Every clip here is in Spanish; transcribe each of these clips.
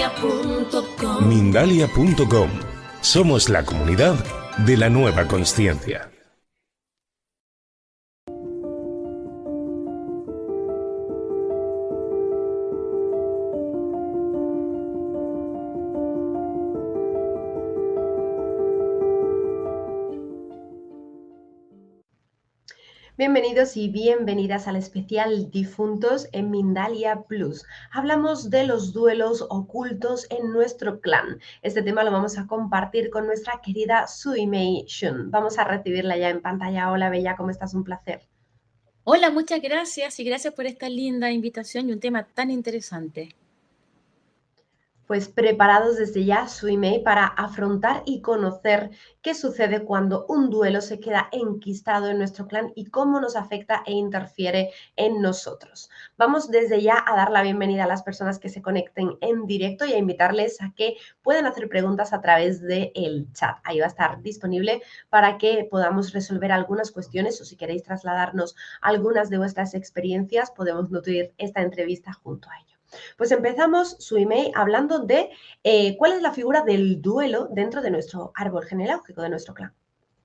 Mindalia.com. Somos la comunidad de la nueva consciencia. Bienvenidos y bienvenidas al especial Difuntos en Mindalia Plus. Hablamos de los duelos ocultos en nuestro clan. Este tema lo vamos a compartir con nuestra querida Suimei Shun. Vamos a recibirla ya en pantalla. Hola, Bella, ¿cómo estás? Un placer. Hola, muchas gracias y gracias por esta linda invitación y un tema tan interesante. Pues preparados desde ya, Suimei, para afrontar y conocer qué sucede cuando un duelo se queda enquistado en nuestro clan y cómo nos afecta e interfiere en nosotros. Vamos desde ya a dar la bienvenida a las personas que se conecten en directo y a invitarles a que puedan hacer preguntas a través del chat. Ahí va a estar disponible para que podamos resolver algunas cuestiones o si queréis trasladarnos algunas de vuestras experiencias, podemos nutrir esta entrevista junto a ello. Pues empezamos, Suimei, hablando de cuál es la figura del duelo dentro de nuestro árbol genealógico, de nuestro clan.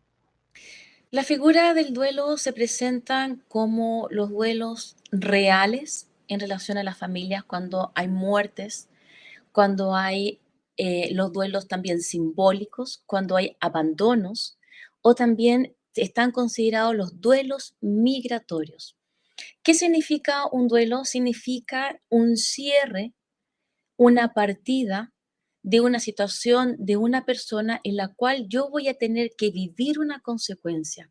La figura del duelo se presentan como los duelos reales en relación a las familias cuando hay muertes, cuando hay los duelos también simbólicos, cuando hay abandonos o también están considerados los duelos migratorios. ¿Qué significa un duelo? Significa un cierre, una partida de una situación de una persona en la cual yo voy a tener que vivir una consecuencia.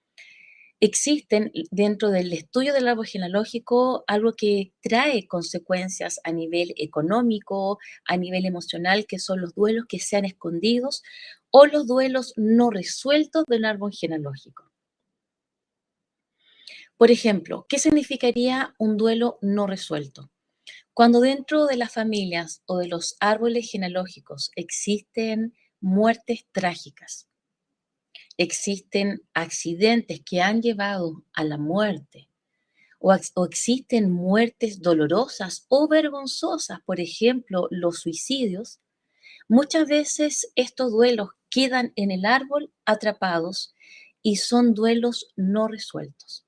Existen dentro del estudio del árbol genealógico algo que trae consecuencias a nivel económico, a nivel emocional, que son los duelos que se han escondidos o los duelos no resueltos del árbol genealógico. Por ejemplo, ¿qué significaría un duelo no resuelto? Cuando dentro de las familias o de los árboles genealógicos existen muertes trágicas, existen accidentes que han llevado a la muerte o existen muertes dolorosas o vergonzosas, por ejemplo, los suicidios, muchas veces estos duelos quedan en el árbol atrapados y son duelos no resueltos.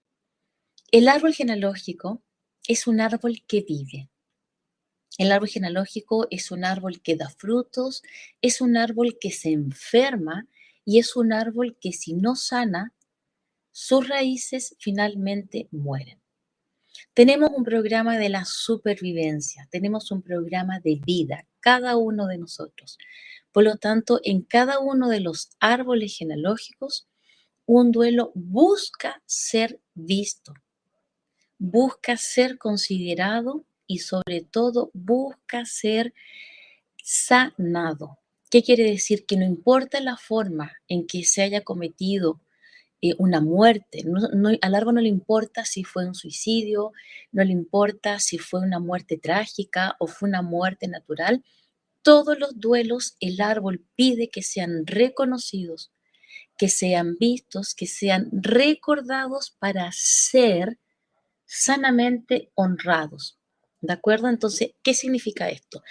El árbol genealógico es un árbol que vive. El árbol genealógico es un árbol que da frutos, es un árbol que se enferma y es un árbol que si no sana, sus raíces finalmente mueren. Tenemos un programa de la supervivencia, tenemos un programa de vida, cada uno de nosotros. Por lo tanto, en cada uno de los árboles genealógicos, un duelo busca ser visto, busca ser considerado y sobre todo busca ser sanado. ¿Qué quiere decir? Que no importa la forma en que se haya cometido una muerte, al árbol no le importa si fue un suicidio, no le importa si fue una muerte trágica o fue una muerte natural. Todos los duelos el árbol pide que sean reconocidos, que sean vistos, que sean recordados para ser sanamente honrados. ¿De acuerdo? Entonces, ¿qué significa esto?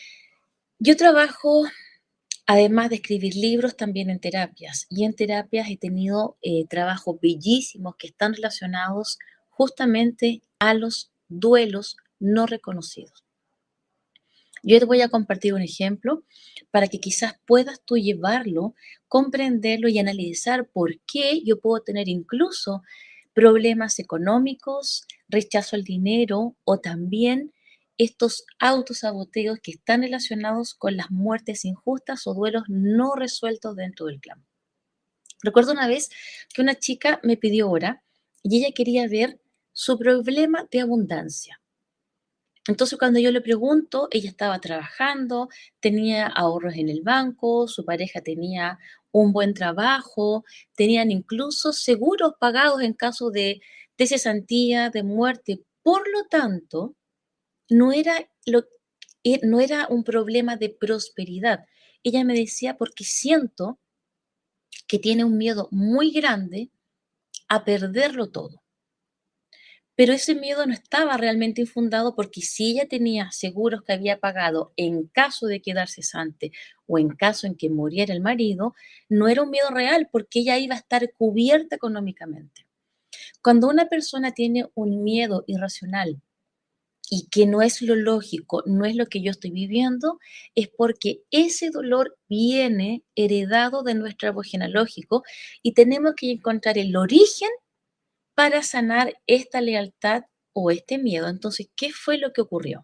Yo trabajo, además de escribir libros, también en terapias. Y en terapias he tenido trabajos bellísimos que están relacionados justamente a los duelos no reconocidos. Yo te voy a compartir un ejemplo para que quizás puedas tú llevarlo, comprenderlo y analizar por qué yo puedo tener incluso problemas económicos, rechazo al dinero o también estos autosaboteos que están relacionados con las muertes injustas o duelos no resueltos dentro del clan. Recuerdo una vez que una chica me pidió hora y ella quería ver su problema de abundancia. Entonces, cuando yo le pregunto, ella estaba trabajando, tenía ahorros en el banco, su pareja tenía un buen trabajo, tenían incluso seguros pagados en caso de cesantía, de muerte. Por lo tanto, no era, no era un problema de prosperidad. Ella me decía, porque siento que tiene un miedo muy grande a perderlo todo. Pero ese miedo no estaba realmente infundado porque si ella tenía seguros que había pagado en caso de quedar cesante o en caso en que muriera el marido, no era un miedo real porque ella iba a estar cubierta económicamente. Cuando una persona tiene un miedo irracional y que no es lo lógico, no es lo que yo estoy viviendo, es porque ese dolor viene heredado de nuestro árbol genealógico y tenemos que encontrar el origen para sanar esta lealtad o este miedo. Entonces, ¿qué fue lo que ocurrió?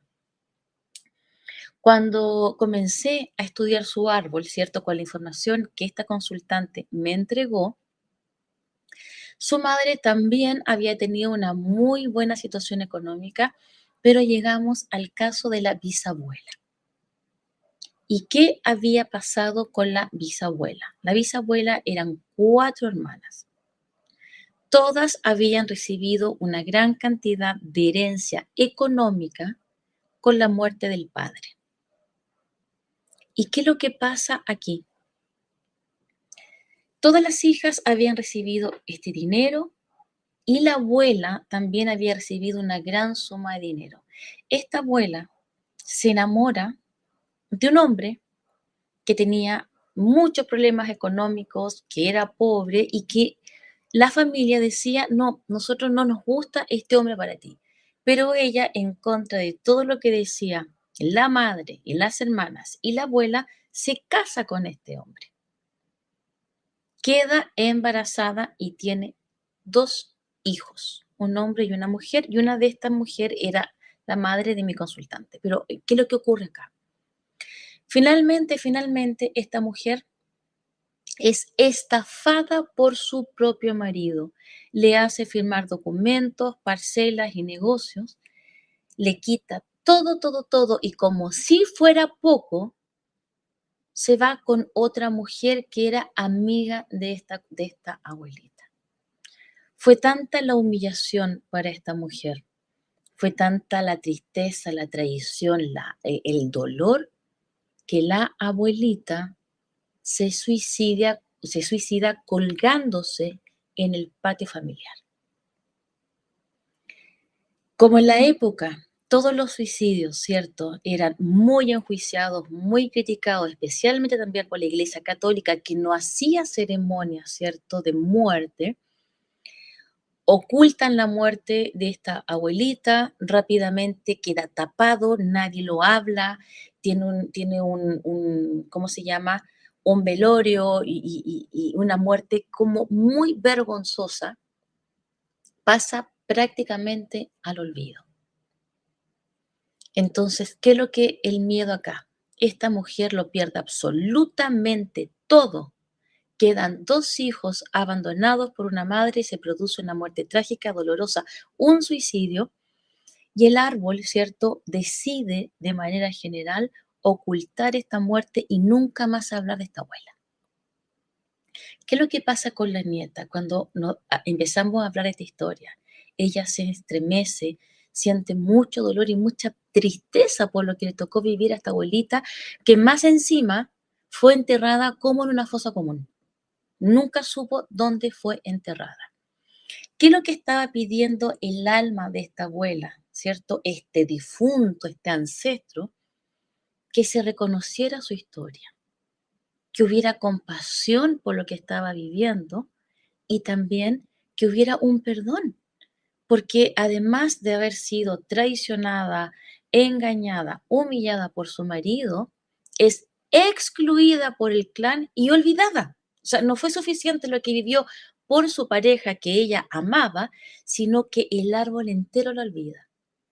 Cuando comencé a estudiar su árbol, ¿cierto? Con la información que esta consultante me entregó, su madre también había tenido una muy buena situación económica, pero llegamos al caso de la bisabuela. ¿Y qué había pasado con la bisabuela? La bisabuela eran 4 hermanas. Todas habían recibido una gran cantidad de herencia económica con la muerte del padre. ¿Y qué es lo que pasa aquí? Todas las hijas habían recibido este dinero y la abuela también había recibido una gran suma de dinero. Esta abuela se enamora de un hombre que tenía muchos problemas económicos, que era pobre y que la familia decía, no, nosotros no nos gusta este hombre para ti. Pero ella, en contra de todo lo que decía la madre y las hermanas y la abuela, se casa con este hombre. Queda embarazada y tiene 2 hijos, un hombre y una mujer, y una de estas mujeres era la madre de mi consultante. Pero, ¿qué es lo que ocurre acá? Finalmente, esta mujer es estafada por su propio marido. Le hace firmar documentos, parcelas y negocios, le quita todo, todo, todo, y como si fuera poco, se va con otra mujer que era amiga de esta abuelita. Fue tanta la humillación para esta mujer, fue tanta la tristeza, la traición, el dolor, que la abuelita se suicida colgándose en el patio familiar. Como en la época todos los suicidios, ¿cierto?, eran muy enjuiciados, muy criticados, especialmente también por la Iglesia Católica, que no hacía ceremonias, ¿cierto?, de muerte, ocultan la muerte de esta abuelita, rápidamente queda tapado, nadie lo habla, tiene un ¿cómo se llama?, un velorio y una muerte como muy vergonzosa, pasa prácticamente al olvido. Entonces, ¿qué es lo que el miedo acá? Esta mujer lo pierde absolutamente todo. Quedan 2 hijos abandonados por una madre y se produce una muerte trágica, dolorosa, un suicidio, y el árbol, ¿cierto?, decide de manera general ocultar esta muerte y nunca más hablar de esta abuela. ¿Qué es lo que pasa con la nieta cuando empezamos a hablar de esta historia? Ella se estremece, siente mucho dolor y mucha tristeza por lo que le tocó vivir a esta abuelita, que más encima fue enterrada como en una fosa común. Nunca supo dónde fue enterrada. ¿Qué es lo que estaba pidiendo el alma de esta abuela, ¿cierto? Este difunto, este ancestro, que se reconociera su historia, que hubiera compasión por lo que estaba viviendo y también que hubiera un perdón, porque además de haber sido traicionada, engañada, humillada por su marido, es excluida por el clan y olvidada. O sea, no fue suficiente lo que vivió por su pareja que ella amaba, sino que el árbol entero la olvida.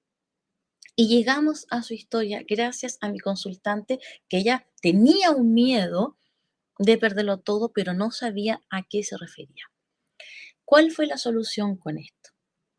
Y llegamos a su historia gracias a mi consultante, que ella tenía un miedo de perderlo todo, pero no sabía a qué se refería. ¿Cuál fue la solución con esto?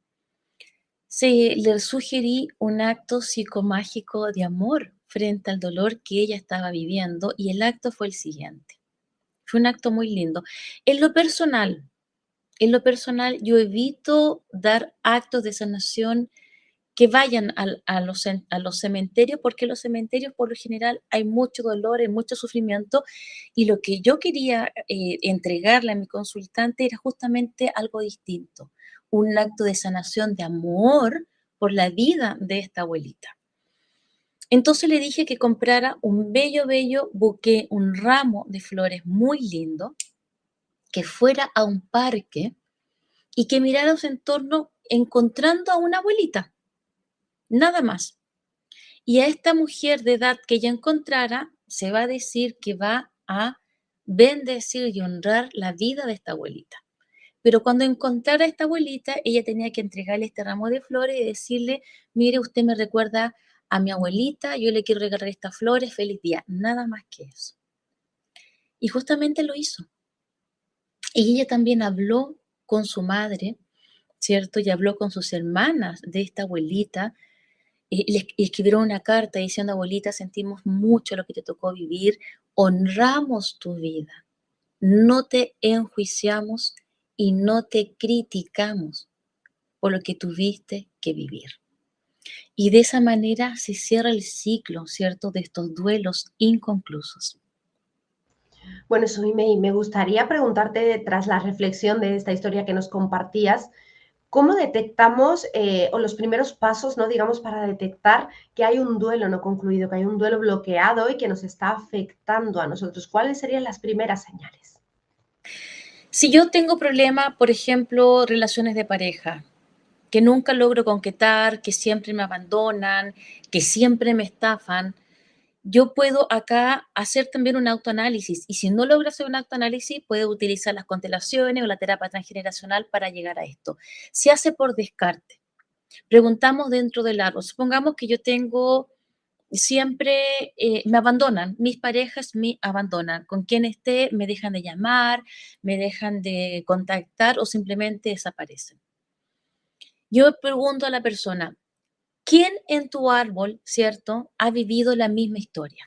Le sugerí un acto psicomágico de amor frente al dolor que ella estaba viviendo, y el acto fue el siguiente. Fue un acto muy lindo. En lo personal, yo evito dar actos de sanación que vayan a los cementerios, porque en los cementerios por lo general hay mucho dolor, hay mucho sufrimiento, y lo que yo quería entregarle a mi consultante era justamente algo distinto, un acto de sanación, de amor por la vida de esta abuelita. Entonces le dije que comprara un bello buqué, un ramo de flores muy lindo, que fuera a un parque y que mirara su entorno encontrando a una abuelita, nada más. Y a esta mujer de edad que ella encontrara, se va a decir que va a bendecir y honrar la vida de esta abuelita. Pero cuando encontrara a esta abuelita, ella tenía que entregarle este ramo de flores y decirle, mire, usted me recuerda a mi abuelita, yo le quiero regalar estas flores, feliz día. Nada más que eso. Y justamente lo hizo. Y ella también habló con su madre, ¿cierto? Y habló con sus hermanas de esta abuelita. Y le escribieron una carta diciendo, abuelita, sentimos mucho lo que te tocó vivir, honramos tu vida, no te enjuiciamos y no te criticamos por lo que tuviste que vivir. Y de esa manera se cierra el ciclo, ¿cierto?, de estos duelos inconclusos. Bueno, Suimei, me gustaría preguntarte, tras la reflexión de esta historia que nos compartías, ¿cómo detectamos, o los primeros pasos, ¿no? Digamos, para detectar que hay un duelo no concluido, que hay un duelo bloqueado y que nos está afectando a nosotros? ¿Cuáles serían las primeras señales? Si yo tengo problema, por ejemplo, relaciones de pareja, que nunca logro concretar, que siempre me abandonan, que siempre me estafan, yo puedo acá hacer también un autoanálisis y si no logro hacer un autoanálisis, puedo utilizar las constelaciones o la terapia transgeneracional para llegar a esto. Se hace por descarte. Preguntamos dentro del árbol. Supongamos que yo tengo siempre, me abandonan, mis parejas me abandonan. Con quien esté me dejan de llamar, me dejan de contactar o simplemente desaparecen. Yo pregunto a la persona, ¿quién en tu árbol, cierto, ha vivido la misma historia?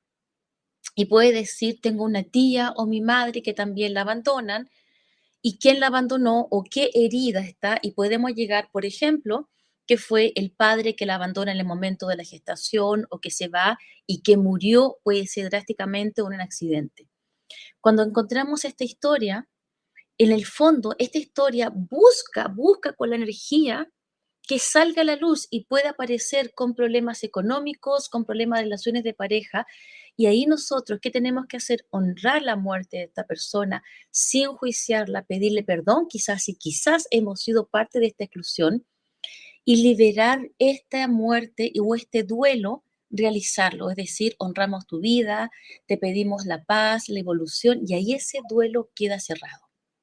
Y puede decir, tengo una tía o mi madre que también la abandonan, y quién la abandonó o qué herida está, y podemos llegar, por ejemplo, que fue el padre que la abandona en el momento de la gestación o que se va y que murió, puede ser drásticamente o en un accidente. Cuando encontramos esta historia, en el fondo, esta historia busca con la energía que salga a la luz y pueda aparecer con problemas económicos, con problemas de relaciones de pareja. Y ahí nosotros, ¿qué tenemos que hacer? Honrar la muerte de esta persona sin juiciarla, pedirle perdón, quizás si quizás hemos sido parte de esta exclusión, y liberar esta muerte o este duelo, realizarlo. Es decir, honramos tu vida, te pedimos la paz, la evolución, y ahí ese duelo queda cerrado.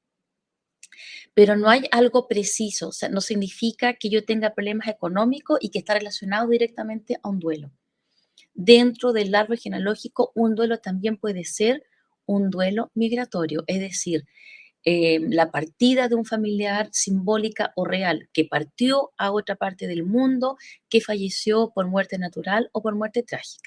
Pero no hay algo preciso, o sea, no significa que yo tenga problemas económicos y que está relacionado directamente a un duelo. Dentro del árbol genealógico, un duelo también puede ser un duelo migratorio, es decir, la partida de un familiar simbólica o real que partió a otra parte del mundo, que falleció por muerte natural o por muerte trágica.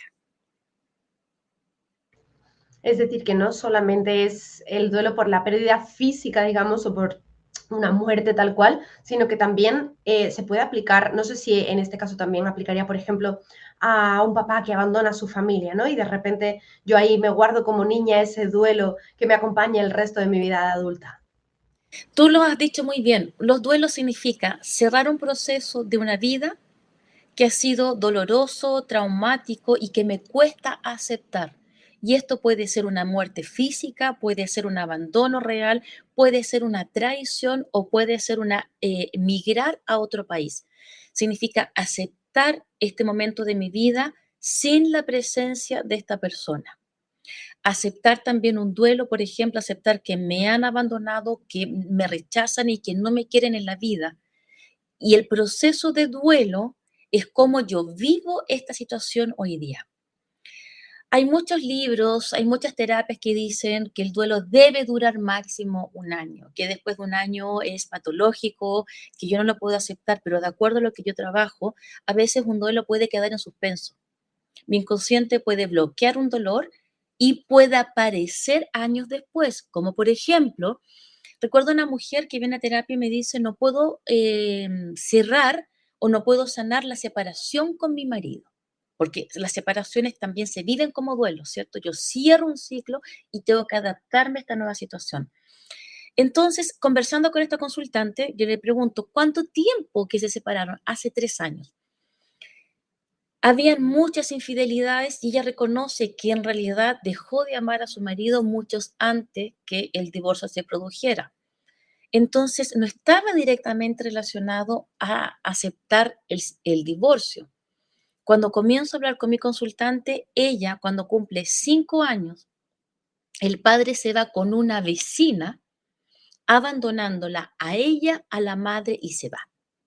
Es decir, que no solamente es el duelo por la pérdida física, digamos, o por una muerte tal cual, sino que también se puede aplicar, no sé si en este caso también aplicaría, por ejemplo, a un papá que abandona a su familia, ¿no? Y de repente yo ahí me guardo como niña ese duelo que me acompaña el resto de mi vida de adulta. Tú lo has dicho muy bien, los duelos significa cerrar un proceso de una vida que ha sido doloroso, traumático y que me cuesta aceptar. Y esto puede ser una muerte física, puede ser un abandono real, puede ser una traición o puede ser una migrar a otro país. Significa aceptar este momento de mi vida sin la presencia de esta persona. Aceptar también un duelo, por ejemplo, aceptar que me han abandonado, que me rechazan y que no me quieren en la vida. Y el proceso de duelo es cómo yo vivo esta situación hoy día. Hay muchos libros, hay muchas terapias que dicen que el duelo debe durar máximo un año, que después de un año es patológico, que yo no lo puedo aceptar, pero de acuerdo a lo que yo trabajo, a veces un duelo puede quedar en suspenso. Mi inconsciente puede bloquear un dolor y puede aparecer años después, como por ejemplo, recuerdo una mujer que viene a terapia y me dice, no puedo cerrar o no puedo sanar la separación con mi marido, porque las separaciones también se viven como duelo, ¿cierto? Yo cierro un ciclo y tengo que adaptarme a esta nueva situación. Entonces, conversando con esta consultante, yo le pregunto, ¿cuánto tiempo que se separaron? Hace 3 años. Habían muchas infidelidades y ella reconoce que en realidad dejó de amar a su marido muchos antes que el divorcio se produjera. Entonces, no estaba directamente relacionado a aceptar el divorcio. Cuando comienzo a hablar con mi consultante, ella, cuando cumple 5 años, el padre se va con una vecina, abandonándola a ella, a la madre, y se va.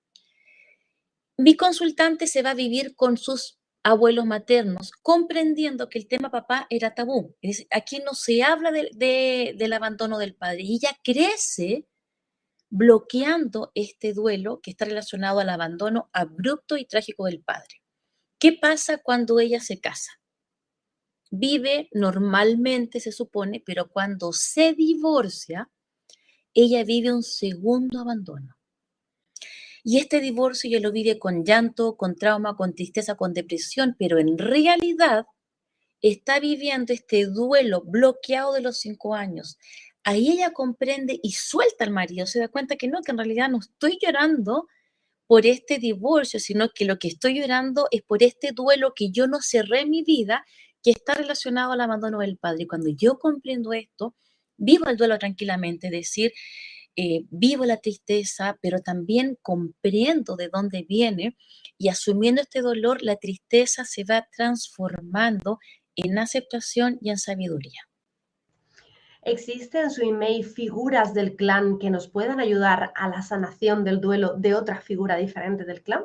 Mi consultante se va a vivir con sus abuelos maternos, comprendiendo que el tema papá era tabú. Es decir, aquí no se habla del abandono del padre. Y ella crece bloqueando este duelo que está relacionado al abandono abrupto y trágico del padre. ¿Qué pasa cuando ella se casa? Vive normalmente, se supone, pero cuando se divorcia, ella vive un segundo abandono. Y este divorcio ella lo vive con llanto, con trauma, con tristeza, con depresión, pero en realidad está viviendo este duelo bloqueado de los 5 años. Ahí ella comprende y suelta al marido, se da cuenta que no, que en realidad no estoy llorando por este divorcio, sino que lo que estoy llorando es por este duelo que yo no cerré en mi vida, que está relacionado al abandono del padre. Y cuando yo comprendo esto, vivo el duelo tranquilamente, es decir, vivo la tristeza, pero también comprendo de dónde viene y asumiendo este dolor, la tristeza se va transformando en aceptación y en sabiduría. ¿Existen en su email figuras del clan que nos puedan ayudar a la sanación del duelo de otra figura diferente del clan?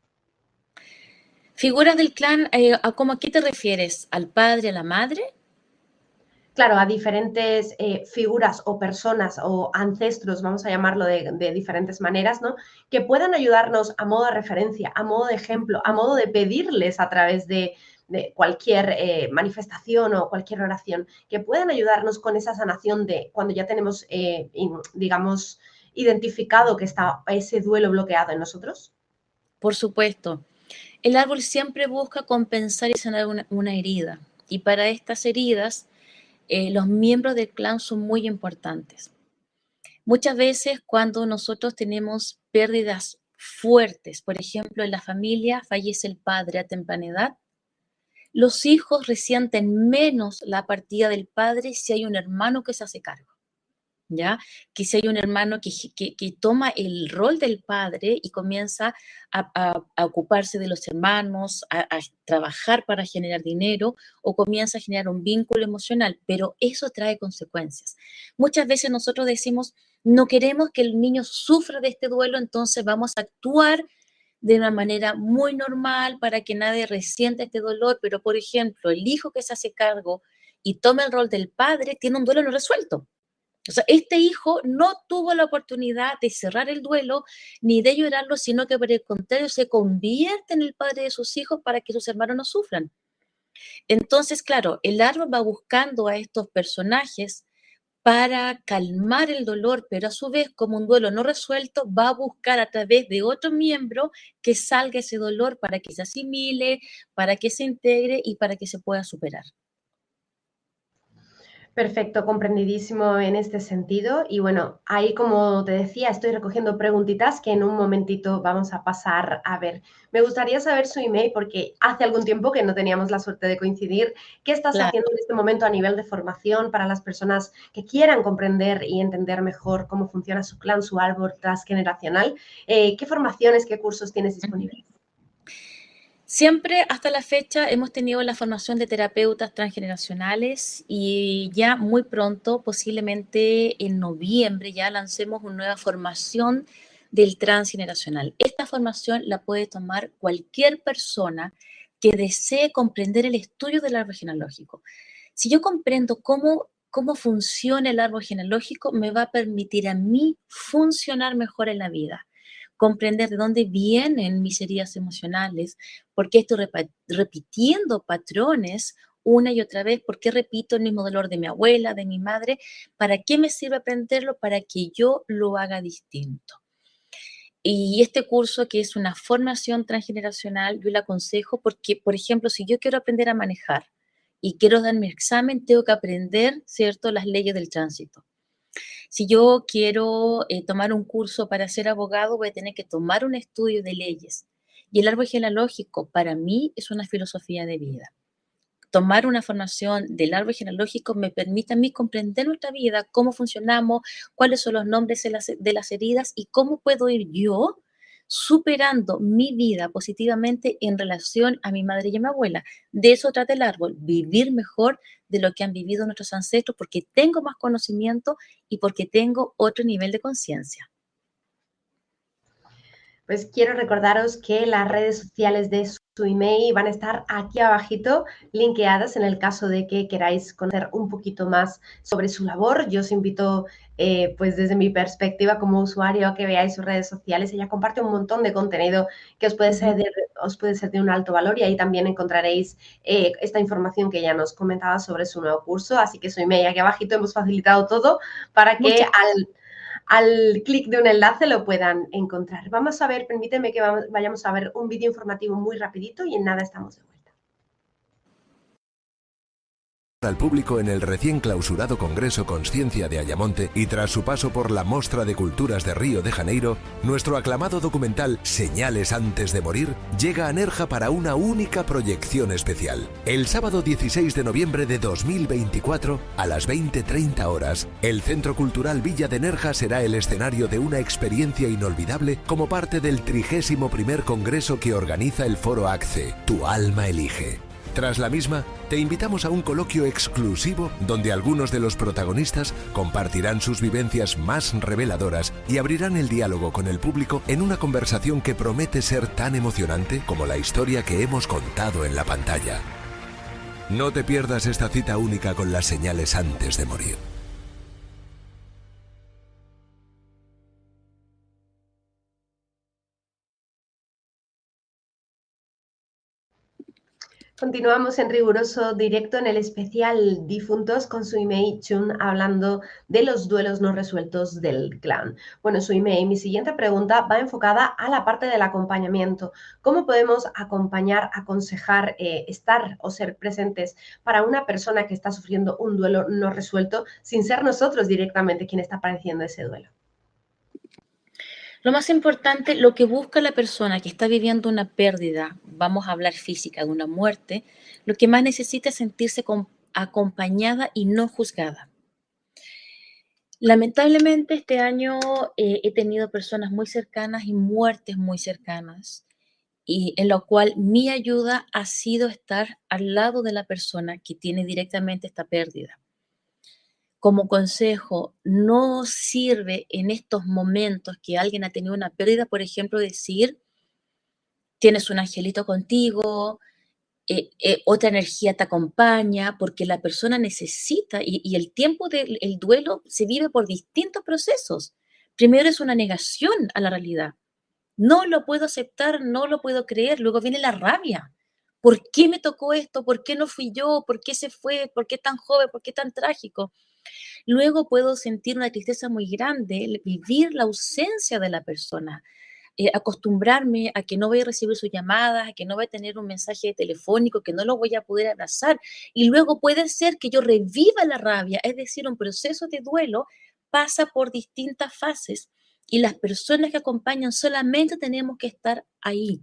Figuras del clan, ¿a qué te refieres? ¿Al padre, a la madre? Claro, a diferentes figuras o personas o ancestros, vamos a llamarlo de diferentes maneras, ¿no? Que puedan ayudarnos a modo de referencia, a modo de ejemplo, a modo de pedirles a través de cualquier manifestación o cualquier oración, que puedan ayudarnos con esa sanación de cuando ya tenemos, digamos, identificado que está ese duelo bloqueado en nosotros. Por supuesto. El árbol siempre busca compensar y sanar una herida. Y para estas heridas, los miembros del clan son muy importantes. Muchas veces cuando nosotros tenemos pérdidas fuertes, por ejemplo, en la familia fallece el padre a temprana edad, los hijos resienten menos la partida del padre si hay un hermano que se hace cargo. ¿Ya? Que si hay un hermano que toma el rol del padre y comienza a ocuparse de los hermanos, a trabajar para generar dinero o comienza a generar un vínculo emocional, pero eso trae consecuencias. Muchas veces nosotros decimos, no queremos que el niño sufra de este duelo, entonces vamos a actuar de una manera muy normal para que nadie resienta este dolor, pero por ejemplo, el hijo que se hace cargo y toma el rol del padre tiene un duelo no resuelto. O sea, este hijo no tuvo la oportunidad de cerrar el duelo ni de llorarlo, sino que por el contrario se convierte en el padre de sus hijos para que sus hermanos no sufran. Entonces, claro, el árbol va buscando a estos personajes para calmar el dolor, pero a su vez, como un duelo no resuelto, va a buscar a través de otro miembro que salga ese dolor para que se asimile, para que se integre y para que se pueda superar. Perfecto, comprendidísimo en este sentido. Y bueno, ahí como te decía, estoy recogiendo preguntitas que en un momentito vamos a pasar a ver. Me gustaría saber su email porque hace algún tiempo que no teníamos la suerte de coincidir. ¿Qué estás Claro. haciendo en este momento a nivel de formación para las personas que quieran comprender y entender mejor cómo funciona su clan, su árbol transgeneracional? ¿Qué formaciones, qué cursos tienes disponibles? Siempre hasta la fecha hemos tenido la formación de terapeutas transgeneracionales y ya muy pronto, posiblemente en noviembre, ya lancemos una nueva formación del transgeneracional. Esta formación la puede tomar cualquier persona que desee comprender el estudio del árbol genealógico. Si yo comprendo cómo funciona el árbol genealógico, me va a permitir a mí funcionar mejor en la vida, comprender de dónde vienen mis heridas emocionales, por qué estoy repitiendo patrones una y otra vez, por qué repito el mismo dolor de mi abuela, de mi madre, para qué me sirve aprenderlo, para que yo lo haga distinto. Y este curso, que es una formación transgeneracional, yo le aconsejo porque, por ejemplo, si yo quiero aprender a manejar y quiero dar mi examen, tengo que aprender, ¿cierto?, las leyes del tránsito. Si yo quiero tomar un curso para ser abogado, voy a tener que tomar un estudio de leyes. Y el árbol genealógico para mí es una filosofía de vida. Tomar una formación del árbol genealógico me permite a mí comprender nuestra vida, cómo funcionamos, cuáles son los nombres de las heridas y cómo puedo ir yo superando mi vida positivamente en relación a mi madre y a mi abuela. De eso trata el árbol, vivir mejor de lo que han vivido nuestros ancestros porque tengo más conocimiento y porque tengo otro nivel de conciencia. Pues quiero recordaros que las redes sociales de Suimei van a estar aquí abajito, linkeadas en el caso de que queráis conocer un poquito más sobre su labor. Yo os invito, pues desde mi perspectiva como usuario, a que veáis sus redes sociales. Ella comparte un montón de contenido que os puede ser de un alto valor y ahí también encontraréis esta información que ella nos comentaba sobre su nuevo curso. Así que Suimei, aquí abajito hemos facilitado todo para que al clic de un enlace lo puedan encontrar. Vamos a ver, permíteme que vayamos a ver un vídeo informativo muy rapidito y en nada estamos de vuelta. Al público en el recién clausurado Congreso Consciencia de Ayamonte y tras su paso por la Mostra de Culturas de Río de Janeiro, nuestro aclamado documental Señales antes de morir llega a Nerja para una única proyección especial. El sábado 16 de noviembre de 2024 a las 20:30 horas, el Centro Cultural Villa de Nerja será el escenario de una experiencia inolvidable como parte del 31º Congreso que organiza el Foro ACCE, Tu Alma Elige. Tras la misma, te invitamos a un coloquio exclusivo donde algunos de los protagonistas compartirán sus vivencias más reveladoras y abrirán el diálogo con el público en una conversación que promete ser tan emocionante como la historia que hemos contado en la pantalla. No te pierdas esta cita única con las señales antes de morir. Continuamos en riguroso directo en el especial Difuntos con Suimei Chun hablando de los duelos no resueltos del clan. Bueno, Suimei, mi siguiente pregunta va enfocada a la parte del acompañamiento. ¿Cómo podemos acompañar, aconsejar, estar o ser presentes para una persona que está sufriendo un duelo no resuelto sin ser nosotros directamente quien está padeciendo ese duelo? Lo más importante, lo que busca la persona que está viviendo una pérdida, vamos a hablar física, de una muerte, lo que más necesita es sentirse acompañada y no juzgada. Lamentablemente este año he tenido personas muy cercanas y muertes muy cercanas, y en lo cual mi ayuda ha sido estar al lado de la persona que tiene directamente esta pérdida. Como consejo, no sirve en estos momentos que alguien ha tenido una pérdida, por ejemplo, decir, tienes un angelito contigo, otra energía te acompaña, porque la persona necesita, y el tiempo del duelo se vive por distintos procesos. Primero es una negación a la realidad. No lo puedo aceptar, no lo puedo creer. Luego viene la rabia. ¿Por qué me tocó esto? ¿Por qué no fui yo? ¿Por qué se fue? ¿Por qué tan joven? ¿Por qué tan trágico? Luego puedo sentir una tristeza muy grande, vivir la ausencia de la persona, acostumbrarme a que no voy a recibir sus llamadas, a que no voy a tener un mensaje telefónico, que no lo voy a poder abrazar. Y luego puede ser que yo reviva la rabia, es decir, un proceso de duelo pasa por distintas fases y las personas que acompañan solamente tenemos que estar ahí.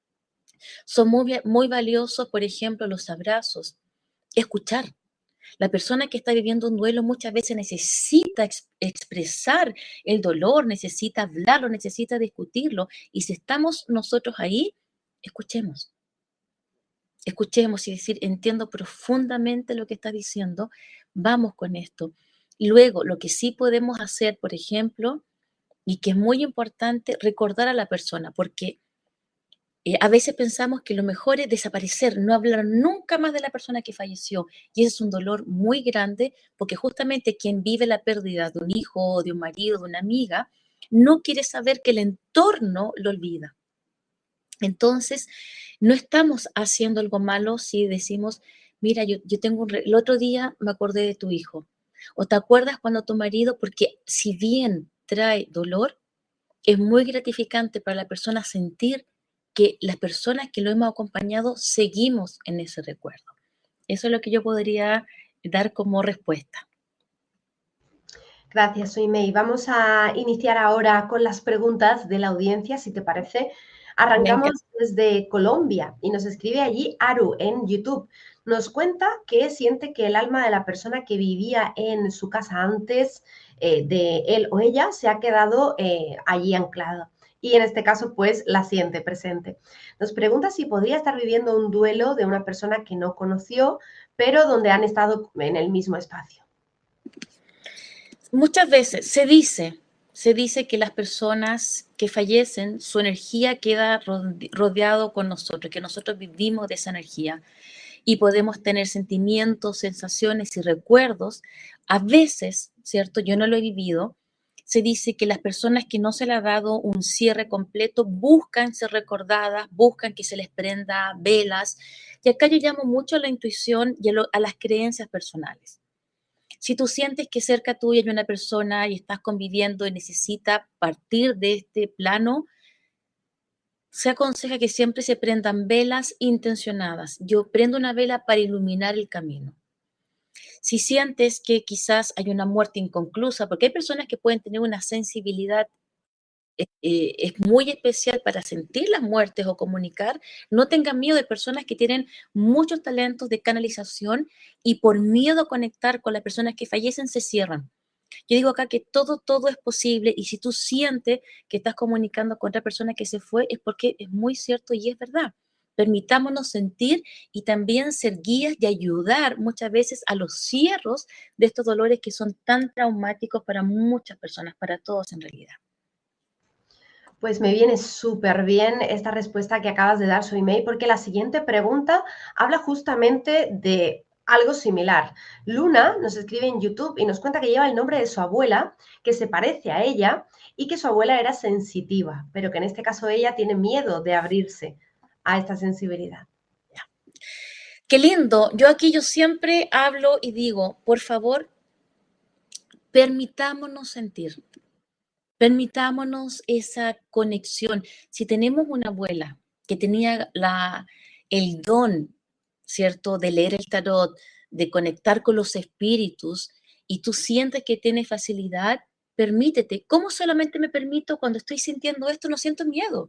Son muy valiosos, por ejemplo, los abrazos, escuchar. La persona que está viviendo un duelo muchas veces necesita expresar el dolor, necesita hablarlo, necesita discutirlo. Y si estamos nosotros ahí, escuchemos. Escuchemos y decir, entiendo profundamente lo que está diciendo, vamos con esto. Luego, lo que sí podemos hacer, por ejemplo, y que es muy importante, recordar a la persona, porque a veces pensamos que lo mejor es desaparecer, no hablar nunca más de la persona que falleció. Y ese es un dolor muy grande porque justamente quien vive la pérdida de un hijo, de un marido, de una amiga, no quiere saber que el entorno lo olvida. Entonces, no estamos haciendo algo malo si decimos, mira, yo tengo el otro día me acordé de tu hijo. O te acuerdas cuando tu marido, porque si bien trae dolor, es muy gratificante para la persona sentir que las personas que lo hemos acompañado seguimos en ese recuerdo. Eso es lo que yo podría dar como respuesta. Gracias, soy May. Vamos a iniciar ahora con las preguntas de la audiencia, si te parece. Venga. Arrancamos desde Colombia y nos escribe allí Aru en YouTube. Nos cuenta que siente que el alma de la persona que vivía en su casa antes de él o ella se ha quedado allí anclada. Y en este caso, pues, la siente presente. Nos pregunta si podría estar viviendo un duelo de una persona que no conoció, pero donde han estado en el mismo espacio. Muchas veces se dice que las personas que fallecen, su energía queda rodeado con nosotros, que nosotros vivimos de esa energía y podemos tener sentimientos, sensaciones y recuerdos. A veces, ¿cierto? Yo no lo he vivido. Se dice que las personas que no se les ha dado un cierre completo buscan ser recordadas, buscan que se les prenda velas. Y acá yo llamo mucho a la intuición y a las creencias personales. Si tú sientes que cerca tuya hay una persona y estás conviviendo y necesita partir de este plano, se aconseja que siempre se prendan velas intencionadas. Yo prendo una vela para iluminar el camino. Si sientes que quizás hay una muerte inconclusa, porque hay personas que pueden tener una sensibilidad es muy especial para sentir las muertes o comunicar, no tengan miedo de personas que tienen muchos talentos de canalización y por miedo a conectar con las personas que fallecen se cierran. Yo digo acá que todo es posible y si tú sientes que estás comunicando con otra persona que se fue es porque es muy cierto y es verdad. Permitámonos sentir y también ser guías y ayudar muchas veces a los cierros de estos dolores que son tan traumáticos para muchas personas, para todos en realidad. Pues me viene súper bien esta respuesta que acabas de dar, Soimei, porque la siguiente pregunta habla justamente de algo similar. Luna nos escribe en YouTube y nos cuenta que lleva el nombre de su abuela, que se parece a ella y que su abuela era sensitiva, pero que en este caso ella tiene miedo de abrirse a esta sensibilidad. Qué lindo. Yo siempre hablo y digo, por favor, permitámonos sentir. Permitámonos esa conexión. Si tenemos una abuela que tenía el don, ¿cierto?, de leer el tarot, de conectar con los espíritus, y tú sientes que tienes facilidad, permítete. ¿Cómo solamente me permito cuando estoy sintiendo esto? No siento miedo.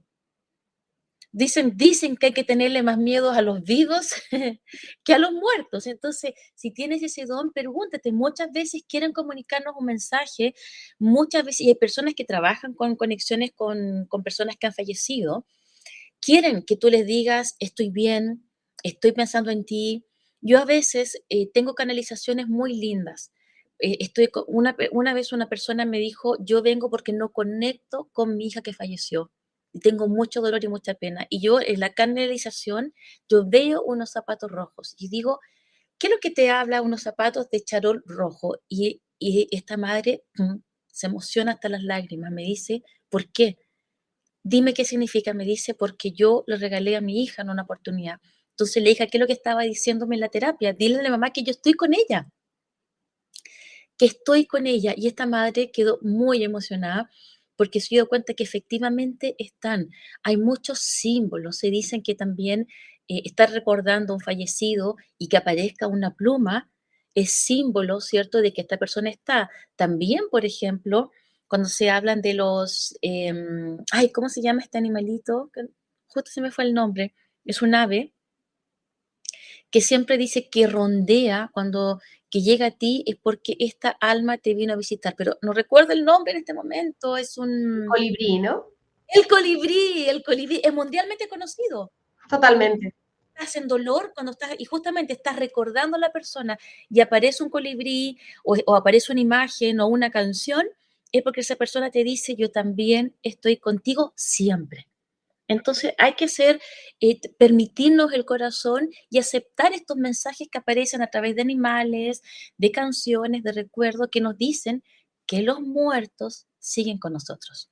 Dicen que hay que tenerle más miedo a los vivos que a los muertos. Entonces, si tienes ese don, pregúntate. Muchas veces quieren comunicarnos un mensaje, muchas veces, y hay personas que trabajan con conexiones con personas que han fallecido, quieren que tú les digas, estoy bien, estoy pensando en ti. Yo a veces tengo canalizaciones muy lindas. Una vez una persona me dijo, yo vengo porque no conecto con mi hija que falleció. Y tengo mucho dolor y mucha pena. Y yo en la canalización, yo veo unos zapatos rojos y digo, ¿qué es lo que te habla unos zapatos de charol rojo? Y esta madre se emociona hasta las lágrimas. Me dice, ¿por qué? Dime qué significa. Me dice, porque yo le regalé a mi hija en una oportunidad. Entonces le dije, ¿qué es lo que estaba diciéndome en la terapia? Dile a la mamá que yo estoy con ella. Que estoy con ella. Y esta madre quedó muy emocionada porque se dio cuenta que efectivamente hay muchos símbolos. Se dicen que también estar recordando a un fallecido y que aparezca una pluma es símbolo, ¿cierto?, de que esta persona está. También, por ejemplo, cuando se hablan de ¿cómo se llama este animalito? Justo se me fue el nombre. Es un ave que siempre dice que rondea que llega a ti es porque esta alma te vino a visitar, pero no recuerdo el nombre en este momento, es un... Colibrí, ¿no? El colibrí es mundialmente conocido. Totalmente. Estás en dolor cuando y justamente estás recordando a la persona y aparece un colibrí o aparece una imagen o una canción, es porque esa persona te dice, yo también estoy contigo siempre. Entonces hay que permitirnos el corazón y aceptar estos mensajes que aparecen a través de animales, de canciones, de recuerdos que nos dicen que los muertos siguen con nosotros.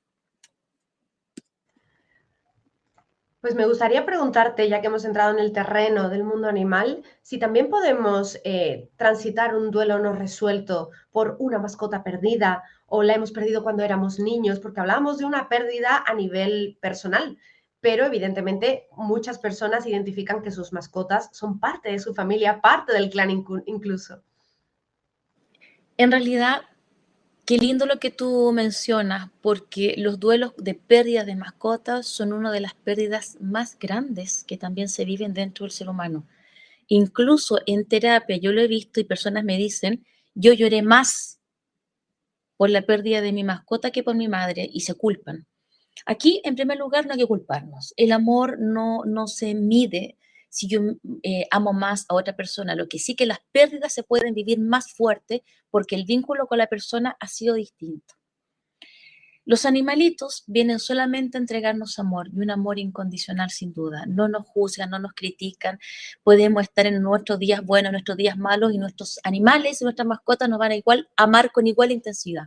Pues me gustaría preguntarte, ya que hemos entrado en el terreno del mundo animal, si también podemos transitar un duelo no resuelto por una mascota perdida o la hemos perdido cuando éramos niños, porque hablábamos de una pérdida a nivel personal, pero evidentemente muchas personas identifican que sus mascotas son parte de su familia, parte del clan incluso. En realidad, Qué lindo lo que tú mencionas, porque los duelos de pérdida de mascotas son una de las pérdidas más grandes que también se viven dentro del ser humano. Incluso en terapia yo lo he visto y personas me dicen, yo lloré más por la pérdida de mi mascota que por mi madre y se culpan. Aquí, en primer lugar, no hay que culparnos. El amor no se mide si yo amo más a otra persona. Lo que sí que las pérdidas se pueden vivir más fuerte porque el vínculo con la persona ha sido distinto. Los animalitos vienen solamente a entregarnos amor y un amor incondicional sin duda. No nos juzgan, no nos critican. Podemos estar en nuestros días buenos, nuestros días malos y nuestros animales y nuestras mascotas nos van a amar con igual intensidad.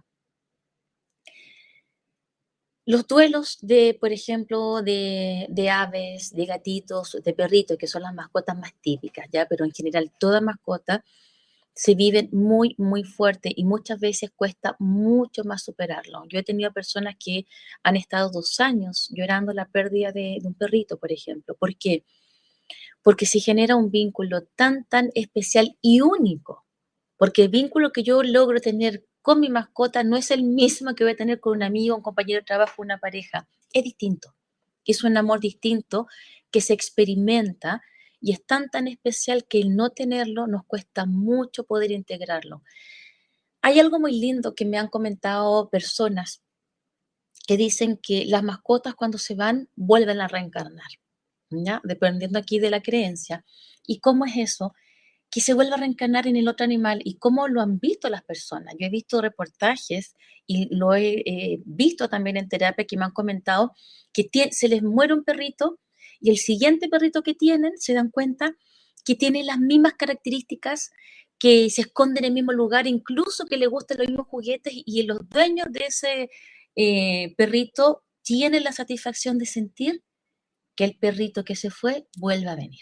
Los duelos de, por ejemplo, de aves, de gatitos, de perritos, que son las mascotas más típicas, ¿ya? Pero en general toda mascota se viven muy, muy fuerte y muchas veces cuesta mucho más superarlo. Yo he tenido personas que han estado 2 años llorando la pérdida de un perrito, por ejemplo. ¿Por qué? Porque se genera un vínculo tan, tan especial y único. Porque el vínculo que yo logro tener con mi mascota no es el mismo que voy a tener con un amigo, un compañero de trabajo, una pareja. Es distinto. Es un amor distinto que se experimenta y es tan, tan especial que el no tenerlo nos cuesta mucho poder integrarlo. Hay algo muy lindo que me han comentado personas que dicen que las mascotas cuando se van vuelven a reencarnar, ¿ya? Dependiendo aquí de la creencia. ¿Y cómo es eso? Que se vuelva a reencarnar en el otro animal y cómo lo han visto las personas. Yo he visto reportajes y lo he visto también en terapia que me han comentado que se les muere un perrito y el siguiente perrito que tienen se dan cuenta que tiene las mismas características, que se esconde en el mismo lugar, incluso que le gustan los mismos juguetes y los dueños de ese perrito tienen la satisfacción de sentir que el perrito que se fue vuelve a venir.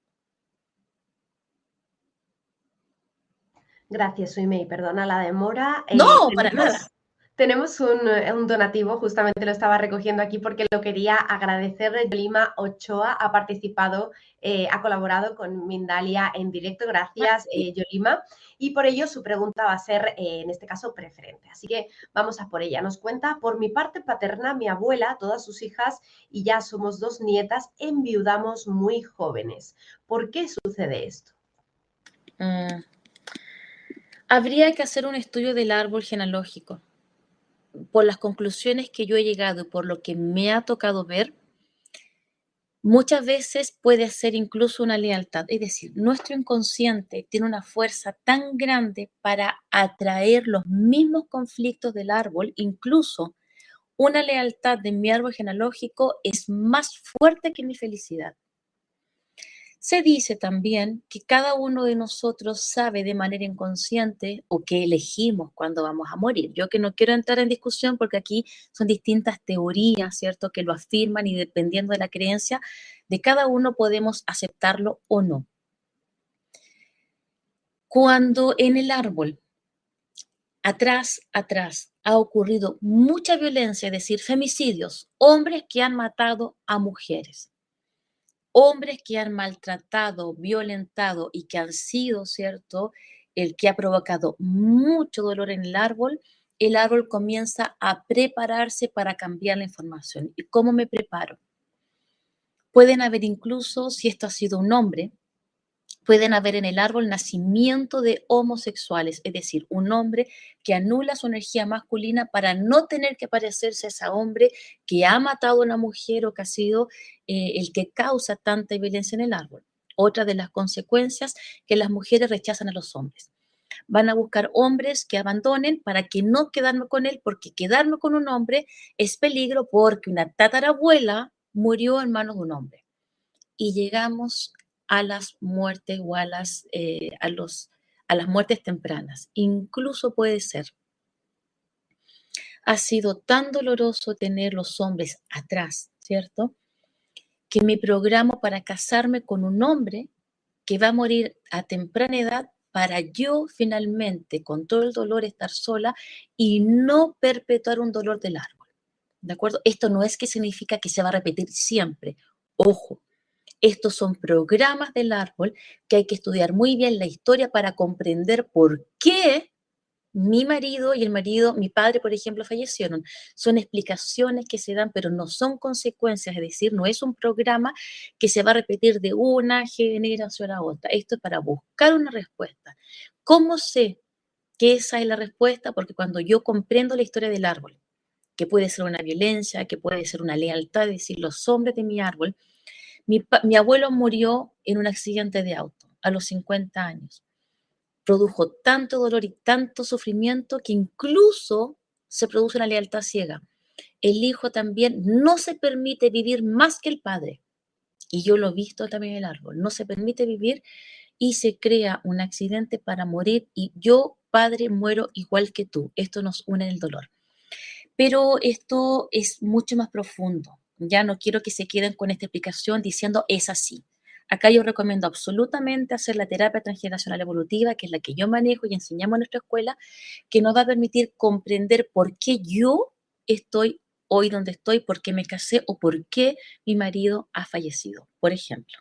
Gracias, Suimei, perdona la demora. No, para nada. Tenemos un donativo, justamente lo estaba recogiendo aquí porque lo quería agradecer. Yolima Ochoa ha participado, ha colaborado con Mindalia en directo. Gracias, Yolima. Y por ello su pregunta va a ser, en este caso, preferente. Así que vamos a por ella. Nos cuenta, por mi parte paterna, mi abuela, todas sus hijas y ya somos 2 nietas, enviudamos muy jóvenes. ¿Por qué sucede esto? Habría que hacer un estudio del árbol genealógico. Por las conclusiones que yo he llegado y por lo que me ha tocado ver, muchas veces puede ser incluso una lealtad. Es decir, nuestro inconsciente tiene una fuerza tan grande para atraer los mismos conflictos del árbol, incluso una lealtad de mi árbol genealógico es más fuerte que mi felicidad. Se dice también que cada uno de nosotros sabe de manera inconsciente o que elegimos cuando vamos a morir. Yo que no quiero entrar en discusión porque aquí son distintas teorías, ¿cierto?, que lo afirman y dependiendo de la creencia de cada uno podemos aceptarlo o no. Cuando en el árbol, atrás, ha ocurrido mucha violencia, es decir, femicidios, hombres que han matado a mujeres, hombres que han maltratado, violentado y que han sido, ¿cierto?, el que ha provocado mucho dolor en el árbol comienza a prepararse para cambiar la información. ¿Y cómo me preparo? Pueden haber incluso, si esto ha sido un hombre, pueden haber en el árbol nacimiento de homosexuales, es decir, un hombre que anula su energía masculina para no tener que parecerse a ese hombre que ha matado a una mujer o que ha sido el que causa tanta violencia en el árbol. Otra de las consecuencias que las mujeres rechazan a los hombres. Van a buscar hombres que abandonen para que no quedarme con él, porque quedarme con un hombre es peligro porque una tatarabuela murió en manos de un hombre. Y llegamos a las muertes o a las muertes tempranas. Incluso puede ser. Ha sido tan doloroso tener los hombres atrás, ¿cierto?, que me programo para casarme con un hombre que va a morir a temprana edad para yo finalmente, con todo el dolor, estar sola y no perpetuar un dolor del árbol. ¿De acuerdo? Esto no es que significa que se va a repetir siempre. Ojo. Estos son programas del árbol que hay que estudiar muy bien la historia para comprender por qué mi marido y mi padre, por ejemplo, fallecieron. Son explicaciones que se dan, pero no son consecuencias, es decir, no es un programa que se va a repetir de una generación a otra. Esto es para buscar una respuesta. ¿Cómo sé que esa es la respuesta? Porque cuando yo comprendo la historia del árbol, que puede ser una violencia, que puede ser una lealtad, es decir, los hombres de mi árbol, mi abuelo murió en un accidente de auto a los 50 años. Produjo tanto dolor y tanto sufrimiento que incluso se produce una lealtad ciega. El hijo también no se permite vivir más que el padre. Y yo lo he visto también en el árbol. No se permite vivir y se crea un accidente para morir y yo, padre, muero igual que tú. Esto nos une en el dolor. Pero esto es mucho más profundo. Ya no quiero que se queden con esta explicación diciendo es así. Acá yo recomiendo absolutamente hacer la terapia transgeneracional evolutiva, que es la que yo manejo y enseñamos en nuestra escuela, que nos va a permitir comprender por qué yo estoy hoy donde estoy, por qué me casé o por qué mi marido ha fallecido, por ejemplo.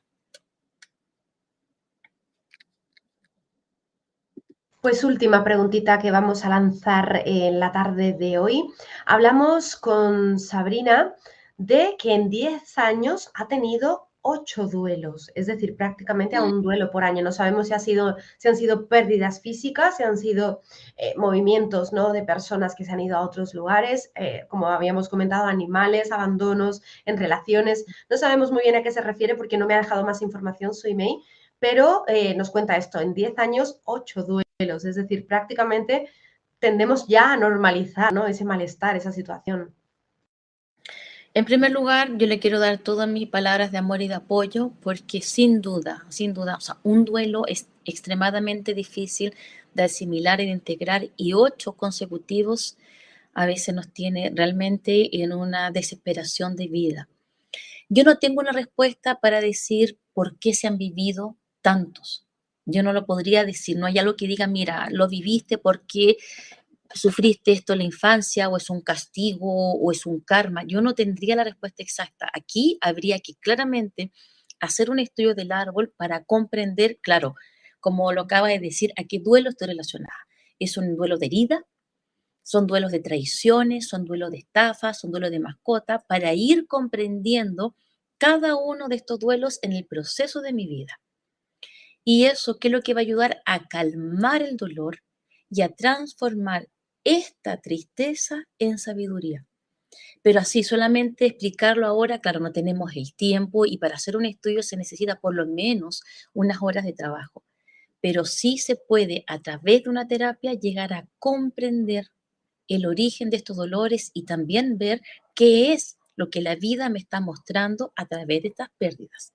Pues última preguntita que vamos a lanzar en la tarde de hoy. Hablamos con Sabrina de que en 10 años ha tenido 8 duelos, es decir, prácticamente a un duelo por año. No sabemos si han sido pérdidas físicas, si han sido movimientos, ¿no?, de personas que se han ido a otros lugares, como habíamos comentado, animales, abandonos en relaciones. No sabemos muy bien a qué se refiere porque no me ha dejado más información su email, pero nos cuenta esto, en 10 años, 8 duelos, es decir, prácticamente tendemos ya a normalizar, ¿no?, ese malestar, esa situación. En primer lugar, yo le quiero dar todas mis palabras de amor y de apoyo, porque sin duda, o sea, un duelo es extremadamente difícil de asimilar y de integrar, y 8 consecutivos a veces nos tiene realmente en una desesperación de vida. Yo no tengo una respuesta para decir por qué se han vivido tantos. Yo no lo podría decir, no hay algo que diga, mira, lo viviste porque sufriste esto en la infancia, o es un castigo, o es un karma. Yo no tendría la respuesta exacta. Aquí habría que claramente hacer un estudio del árbol para comprender, claro, como lo acaba de decir, a qué duelo estoy relacionada. ¿Es un duelo de herida? ¿Son duelos de traiciones? ¿Son duelos de estafas? ¿Son duelos de mascota? Para ir comprendiendo cada uno de estos duelos en el proceso de mi vida. Y eso, ¿qué es lo que va a ayudar? A calmar el dolor y a transformar esta tristeza en sabiduría. Pero así, solamente explicarlo ahora, claro, no tenemos el tiempo y para hacer un estudio se necesita por lo menos unas horas de trabajo. Pero sí se puede, a través de una terapia, llegar a comprender el origen de estos dolores y también ver qué es lo que la vida me está mostrando a través de estas pérdidas.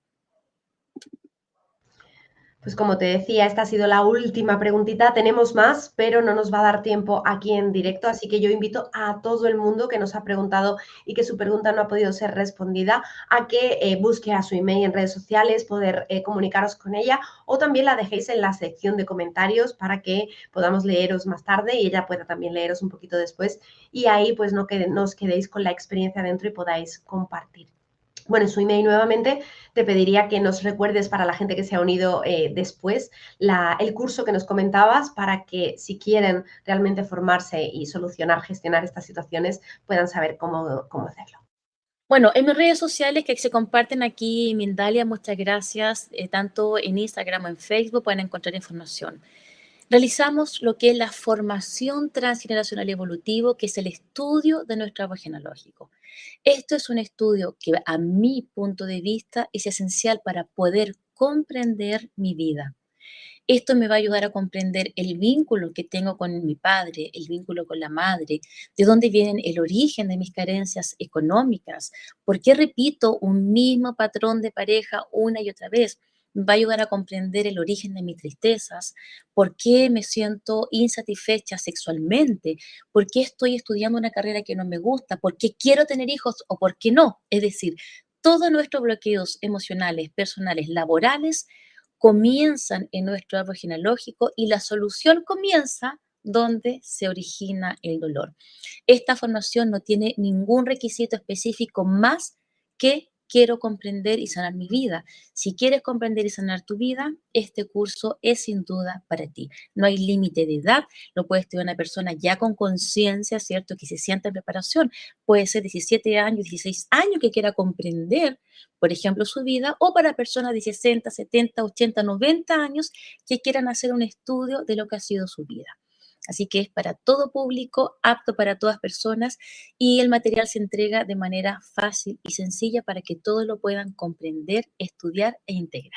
Pues como te decía, esta ha sido la última preguntita. Tenemos más, pero no nos va a dar tiempo aquí en directo, así que yo invito a todo el mundo que nos ha preguntado y que su pregunta no ha podido ser respondida a que busque a su email en redes sociales, poder comunicaros con ella, o también la dejéis en la sección de comentarios para que podamos leeros más tarde y ella pueda también leeros un poquito después, y ahí pues no os quedéis con la experiencia dentro y podáis compartir. Bueno, su email nuevamente te pediría que nos recuerdes, para la gente que se ha unido después, el curso que nos comentabas, para que si quieren realmente formarse y gestionar estas situaciones, puedan saber cómo hacerlo. Bueno, en mis redes sociales que se comparten aquí, Mindalia, muchas gracias, tanto en Instagram o en Facebook pueden encontrar información. Realizamos lo que es la formación transgeneracional evolutivo, que es el estudio de nuestro árbol genealógico. Esto es un estudio que, a mi punto de vista, es esencial para poder comprender mi vida. Esto me va a ayudar a comprender el vínculo que tengo con mi padre, el vínculo con la madre, de dónde viene el origen de mis carencias económicas, por qué repito un mismo patrón de pareja una y otra vez. Me va a ayudar a comprender el origen de mis tristezas, por qué me siento insatisfecha sexualmente, por qué estoy estudiando una carrera que no me gusta, por qué quiero tener hijos o por qué no. Es decir, todos nuestros bloqueos emocionales, personales, laborales, comienzan en nuestro árbol genealógico y la solución comienza donde se origina el dolor. Esta formación no tiene ningún requisito específico más que quiero comprender y sanar mi vida. Si quieres comprender y sanar tu vida, este curso es sin duda para ti. No hay límite de edad, lo puede estudiar una persona ya con conciencia, ¿cierto? Que se sienta en preparación. Puede ser 17 años, 16 años que quiera comprender, por ejemplo, su vida, o para personas de 60, 70, 80, 90 años que quieran hacer un estudio de lo que ha sido su vida. Así que es para todo público, apto para todas personas, y el material se entrega de manera fácil y sencilla para que todos lo puedan comprender, estudiar e integrar.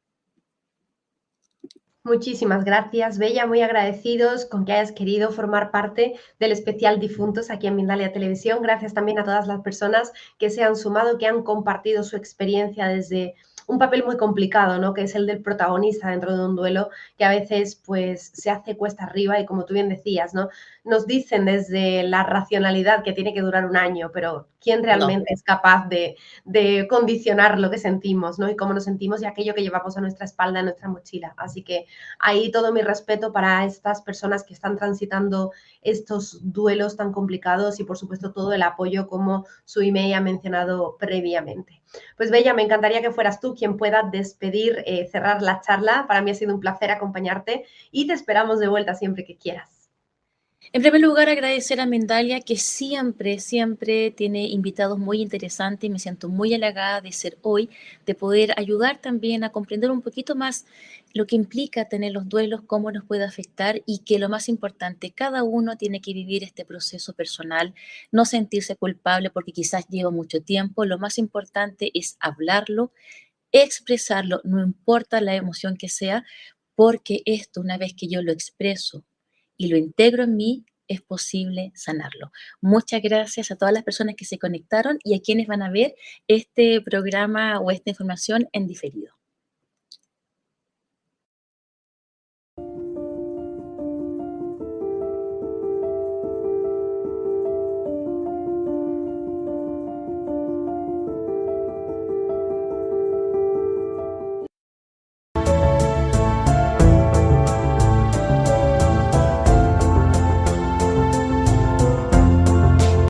Muchísimas gracias, Bella, muy agradecidos con que hayas querido formar parte del especial Difuntos aquí en Mindalia Televisión. Gracias también a todas las personas que se han sumado, que han compartido su experiencia desde un papel muy complicado, ¿no? Que es el del protagonista dentro de un duelo, que a veces pues se hace cuesta arriba y como tú bien decías, ¿no? Nos dicen desde la racionalidad que tiene que durar un año, pero ¿quién realmente es capaz de condicionar lo que sentimos, ¿no? Y cómo nos sentimos y aquello que llevamos a nuestra espalda, en nuestra mochila? Así que ahí todo mi respeto para estas personas que están transitando estos duelos tan complicados y por supuesto todo el apoyo como Suimei ha mencionado previamente. Pues Bella, me encantaría que fueras tú quien pueda despedir, cerrar la charla. Para mí ha sido un placer acompañarte y te esperamos de vuelta siempre que quieras. En primer lugar, agradecer a Mindalia, que siempre tiene invitados muy interesantes y me siento muy halagada de ser hoy, de poder ayudar también a comprender un poquito más lo que implica tener los duelos, cómo nos puede afectar y que lo más importante, cada uno tiene que vivir este proceso personal, no sentirse culpable porque quizás lleva mucho tiempo. Lo más importante es hablarlo, expresarlo, no importa la emoción que sea, porque esto, una vez que yo lo expreso y lo integro en mí, es posible sanarlo. Muchas gracias a todas las personas que se conectaron y a quienes van a ver este programa o esta información en diferido.